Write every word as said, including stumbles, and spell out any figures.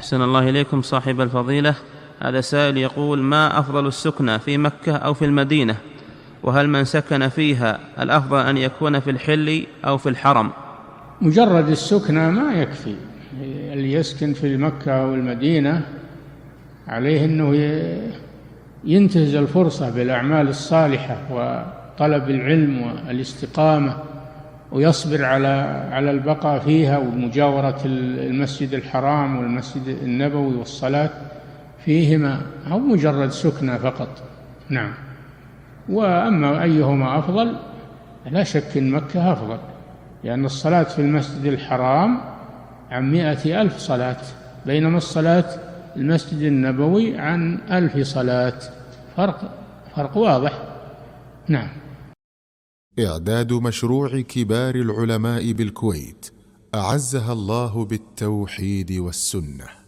أحسن الله إليكم صاحب الفضيلة. هذا سائل يقول: ما أفضل السكنى في مكة أو في المدينة؟ وهل من سكن فيها الأفضل أن يكون في الحل أو في الحرم؟ مجرد السكنى ما يكفي. اللي يسكن في مكة أو المدينة عليه أنه ينتهز الفرصة بالأعمال الصالحة وطلب العلم والاستقامة، ويصبر على على البقاء فيها ومجاورة المسجد الحرام والمسجد النبوي والصلاة فيهما، أو مجرد سكنى فقط. نعم. وأما أيهما أفضل، لا شك أن مكة أفضل، لأن الصلاة في المسجد الحرام عن مائة ألف صلاة، بينما الصلاة في المسجد النبوي عن ألف صلاة. فرق فرق واضح. نعم. إعداد مشروع كبار العلماء بالكويت أعزها الله بالتوحيد والسنة.